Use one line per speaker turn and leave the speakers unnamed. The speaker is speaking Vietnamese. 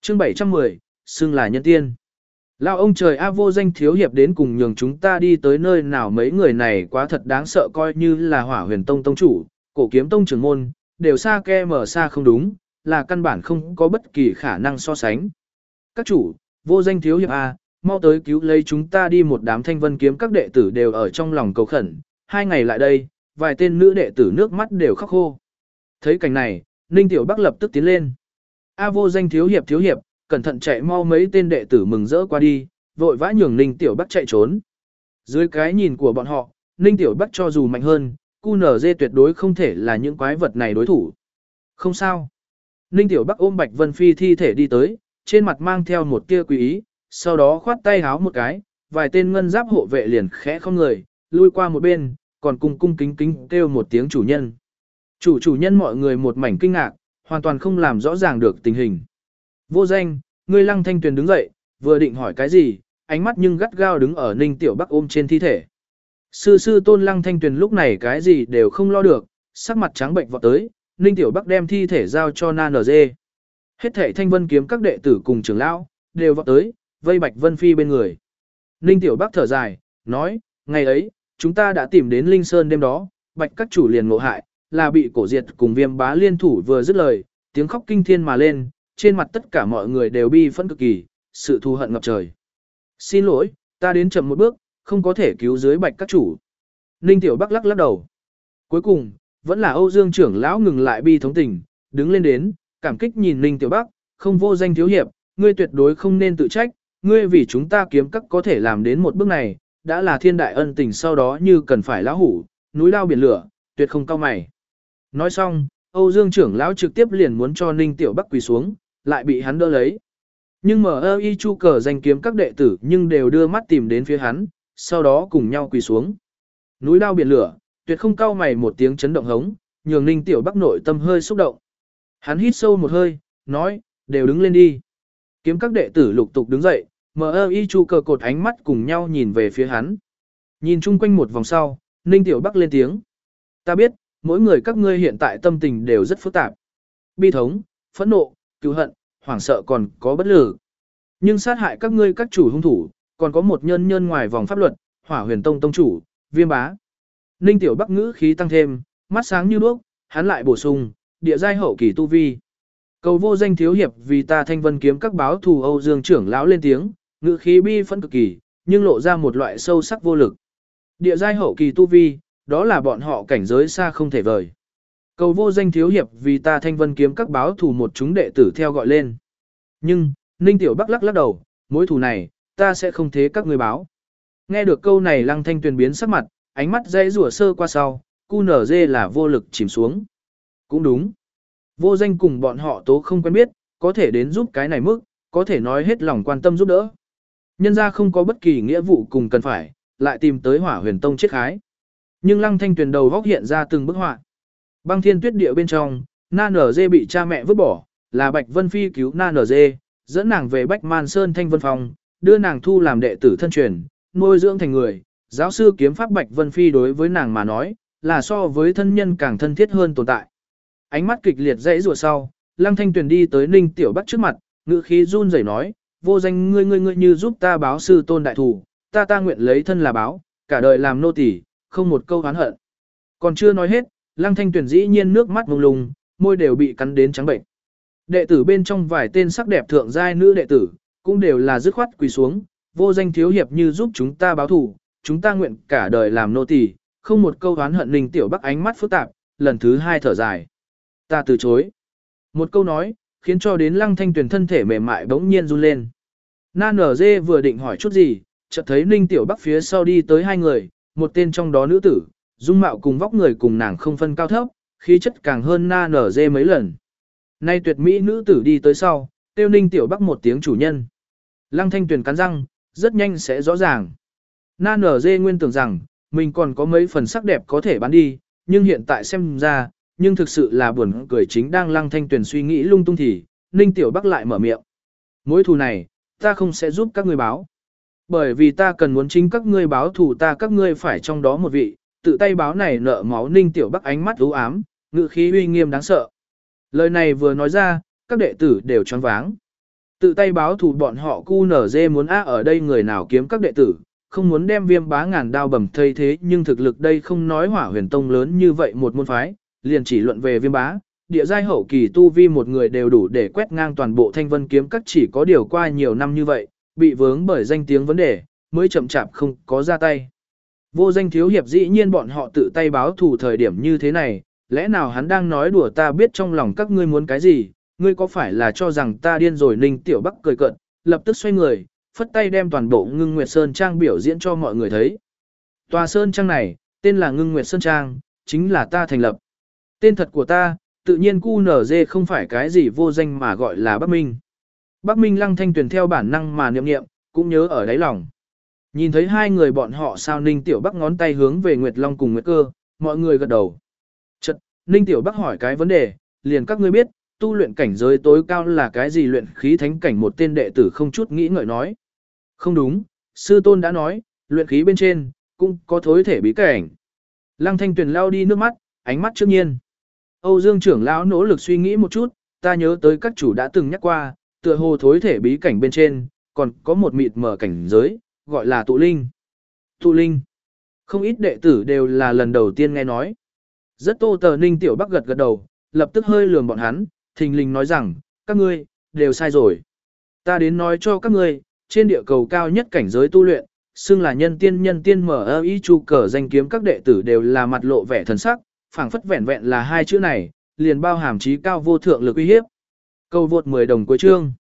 Chương 710, xưng là nhân tiên. Lão ông trời A vô danh thiếu hiệp đến cùng nhường chúng ta đi tới nơi nào, mấy người này quá thật đáng sợ, coi như là Hỏa Huyền Tông tông chủ, Cổ Kiếm Tông trưởng môn, đều xa ke mở xa không đúng, là căn bản không có bất kỳ khả năng so sánh. Các chủ, vô danh thiếu hiệp A, mau tới cứu lấy chúng ta đi, một đám Thanh Vân kiếm các đệ tử đều ở trong lòng cầu khẩn, 2 ngày lại đây, vài tên nữ đệ tử nước mắt đều khóc khô. Thấy cảnh này, Ninh Tiểu Bắc lập tức tiến lên. A vô danh thiếu hiệp, cẩn thận chạy mau, mấy tên đệ tử mừng rỡ qua đi, vội vã nhường Ninh Tiểu Bắc chạy trốn. Dưới cái nhìn của bọn họ, Ninh Tiểu Bắc cho dù mạnh hơn, QNZ tuyệt đối không thể là những quái vật này đối thủ. Không sao. Ninh Tiểu Bắc ôm Bạch Vân Phi thi thể đi tới, trên mặt mang theo một tia quý ý, sau đó khoát tay háo một cái, vài tên ngân giáp hộ vệ liền khẽ không người, lui qua một bên, còn cung kính kêu một tiếng chủ nhân. Chủ nhân, mọi người một mảnh kinh ngạc, hoàn toàn không làm rõ ràng được tình hình. Vô danh, ngươi Lăng Thanh Tuyền đứng dậy, vừa định hỏi cái gì, ánh mắt nhưng gắt gao đứng ở Ninh Tiểu Bắc ôm trên thi thể. Sư tôn Lăng Thanh Tuyền lúc này cái gì đều không lo được, sắc mặt trắng bệnh vọt tới, Ninh Tiểu Bắc đem thi thể giao cho Na NG. Hết thảy Thanh Vân kiếm các đệ tử cùng trưởng lão đều vọt tới, vây Bạch Vân Phi bên người. Ninh Tiểu Bắc thở dài, nói, ngày ấy, chúng ta đã tìm đến Linh Sơn, đêm đó, Bạch các chủ liền ngộ hại, là bị Cổ Diệt cùng Viêm Bá liên thủ. Vừa dứt lời, tiếng khóc kinh thiên mà lên, trên mặt tất cả mọi người đều bi phẫn cực kỳ, sự thù hận ngập trời. Xin lỗi, ta đến chậm một bước, không có thể cứu dưới Bạch các chủ. Ninh Tiểu Bắc lắc đầu. Cuối cùng, vẫn là Âu Dương trưởng lão ngừng lại bi thống tình, đứng lên đến, cảm kích nhìn Ninh Tiểu Bắc, không vô danh thiếu hiệp, ngươi tuyệt đối không nên tự trách, ngươi vì chúng ta kiếm các có thể làm đến một bước này, đã là thiên đại ân tình, sau đó như cần phải lão hủ, núi lao biển lửa, tuyệt không cao mày. Nói xong, Âu Dương trưởng lão trực tiếp liền muốn cho Ninh Tiểu Bắc quỳ xuống, lại bị hắn đỡ lấy. Nhưng MI Chu cờ danh kiếm các đệ tử nhưng đều đưa mắt tìm đến phía hắn, sau đó cùng nhau quỳ xuống. Núi lao biển lửa, tuyệt không cao mày, một tiếng chấn động hống, nhường Ninh Tiểu Bắc nội tâm hơi xúc động. Hắn hít sâu một hơi, nói, đều đứng lên đi. Kiếm các đệ tử lục tục đứng dậy, MI Chu cờ cột ánh mắt cùng nhau nhìn về phía hắn. Nhìn chung quanh một vòng sau, Ninh Tiểu Bắc lên tiếng. Ta biết, mỗi người các ngươi hiện tại tâm tình đều rất phức tạp. Bi thống, phẫn nộ, cứu hận, hoảng sợ, còn có bất lực. Nhưng sát hại các ngươi các chủ hung thủ, còn có một nhân ngoài vòng pháp luật, Hỏa Huyền Tông tông chủ, Viêm Bá. Ninh Tiểu Bắc ngữ khí tăng thêm, mắt sáng như đuốc, hắn lại bổ sung, địa giai hậu kỳ tu vi. Cầu vô danh thiếu hiệp vì ta Thanh Vân kiếm các báo thù. Âu Dương trưởng lão lên tiếng, ngữ khí bi phẫn cực kỳ, nhưng lộ ra một loại sâu sắc vô lực. Địa giai hậu kỳ tu vi, đó là bọn họ cảnh giới xa không thể vời. Cầu vô danh thiếu hiệp vì ta Thanh Vân kiếm các báo thù, một chúng đệ tử theo gọi lên. Nhưng, Ninh Tiểu Bắc lắc đầu, mối thù này, ta sẽ không thế các ngươi báo. Nghe được câu này, Lăng Thanh Tuyền biến sắc mặt, ánh mắt dây rủa sơ qua sau, QNZ là vô lực chìm xuống. Cũng đúng. Vô danh cùng bọn họ tố không quen biết, có thể đến giúp cái này mức, có thể nói hết lòng quan tâm giúp đỡ. Nhân ra không có bất kỳ nghĩa vụ cùng cần phải, lại tìm tới Hỏa Huyền Tông chết khái. Nhưng Lăng Thanh Tuyền đầu góc hiện ra từng bức họa. Băng Thiên Tuyết Địa bên trong, Na NG bị cha mẹ vứt bỏ, là Bạch Vân Phi cứu Na NG, dẫn nàng về Bách Man Sơn Thanh Vân Phong, đưa nàng thu làm đệ tử thân truyền, nuôi dưỡng thành người. Giáo sư kiếm pháp Bạch Vân Phi đối với nàng mà nói, là so với thân nhân càng thân thiết hơn tồn tại. Ánh mắt kịch liệt dãy rủa sau, Lăng Thanh Tuyền đi tới Ninh Tiểu Bắc trước mặt, ngữ khí run rẩy nói, vô danh, ngươi như giúp ta báo sư tôn đại thủ, ta nguyện lấy thân là báo, cả đời làm nô tỳ, không một câu oán hận. Còn chưa nói hết, Lăng Thanh Tuyền dĩ nhiên nước mắt mông lung, môi đều bị cắn đến trắng bệnh. Đệ tử bên trong vài tên sắc đẹp thượng giai nữ đệ tử, cũng đều là dứt khoát quỳ xuống, vô danh thiếu hiệp như giúp chúng ta báo thù, chúng ta nguyện cả đời làm nô tỳ, không một câu oán hận. Ninh Tiểu Bắc ánh mắt phức tạp, lần thứ 2 thở dài. Ta từ chối. Một câu nói, khiến cho đến Lăng Thanh Tuyền thân thể mềm mại bỗng nhiên run lên. Na NG vừa định hỏi chút gì, chợt thấy Ninh Tiểu Bắc phía sau đi tới 2 người, một tên trong đó nữ tử, dung mạo cùng vóc người cùng nàng không phân cao thấp, khí chất càng hơn Na NG mấy lần. Nay tuyệt mỹ nữ tử đi tới sau, kêu Ninh Tiểu Bắc một tiếng chủ nhân. Lăng Thanh Tuyền cắn răng, rất nhanh sẽ rõ ràng. Na NG nguyên tưởng rằng, mình còn có mấy phần sắc đẹp có thể bán đi, nhưng hiện tại xem ra, nhưng thực sự là buồn cười. Chính đang Lăng Thanh Tuyền suy nghĩ lung tung thì, Ninh Tiểu Bắc lại mở miệng. Mối thù này, ta không sẽ giúp các ngươi báo. Bởi vì ta cần muốn chính các ngươi báo thù ta, các ngươi phải trong đó một vị, tự tay báo này nợ máu. Ninh Tiểu Bắc ánh mắt u ám, ngữ khí uy nghiêm đáng sợ. Lời này vừa nói ra, các đệ tử đều choáng váng. Tự tay báo thù bọn họ QNZ muốn ở đây người nào kiếm các đệ tử, không muốn đem Viêm Bá ngàn đao bầm thây thế, nhưng thực lực đây không nói Hỏa Huyền Tông lớn như vậy một môn phái, liền chỉ luận về Viêm Bá, địa giai hậu kỳ tu vi một người đều đủ để quét ngang toàn bộ Thanh Vân kiếm các, chỉ có điều qua nhiều năm như vậy, bị vướng bởi danh tiếng vấn đề, mới chậm chạp không có ra tay. Vô Danh thiếu hiệp dĩ nhiên bọn họ tự tay báo thù thời điểm như thế này, lẽ nào hắn đang nói đùa? Ta biết trong lòng các ngươi muốn cái gì, ngươi có phải là cho rằng ta điên rồi? Ninh Tiểu Bắc cười cợt, lập tức xoay người, phất tay đem toàn bộ Ngưng Nguyệt Sơn Trang biểu diễn cho mọi người thấy. Tòa Sơn Trang này, tên là Ngưng Nguyệt Sơn Trang, chính là ta thành lập. Tên thật của ta, tự nhiên QNZ không phải cái gì vô danh mà gọi là Bắc Minh. Bắc Minh Lăng Thanh Tuyền theo bản năng mà niệm niệm, cũng nhớ ở đáy lòng. Nhìn thấy hai người bọn họ sao, Ninh Tiểu Bắc ngón tay hướng về Nguyệt Long cùng Nguyệt Cơ, mọi người gật đầu. Chật, Ninh Tiểu Bắc hỏi cái vấn đề, liền các ngươi biết, tu luyện cảnh giới tối cao là cái gì? Luyện khí thánh cảnh. Một tên đệ tử không chút nghĩ ngợi nói. Không đúng, sư tôn đã nói, luyện khí bên trên, cũng có thối thể bí cảnh. Lăng Thanh Tuyền lao đi nước mắt, ánh mắt trước nhiên. Âu Dương trưởng lão nỗ lực suy nghĩ một chút, ta nhớ tới các chủ đã từng nhắc qua, tựa hồ thối thể bí cảnh bên trên, còn có một mịt mờ cảnh giới, gọi là tụ linh. Tụ linh. Không ít đệ tử đều là lần đầu tiên nghe nói. Rất Tô Tờ Ninh Tiểu Bắc gật gật đầu, lập tức hơi lườm bọn hắn, thình lình nói rằng, các ngươi, đều sai rồi. Ta đến nói cho các ngươi, trên địa cầu cao nhất cảnh giới tu luyện, xưng là nhân tiên mở y chu cờ danh kiếm các đệ tử đều là mặt lộ vẻ thần sắc, phảng phất vẹn vẹn là hai chữ này, liền bao hàm chí cao vô thượng lực uy hiếp. Câu vượt 10 đồng cuối chương.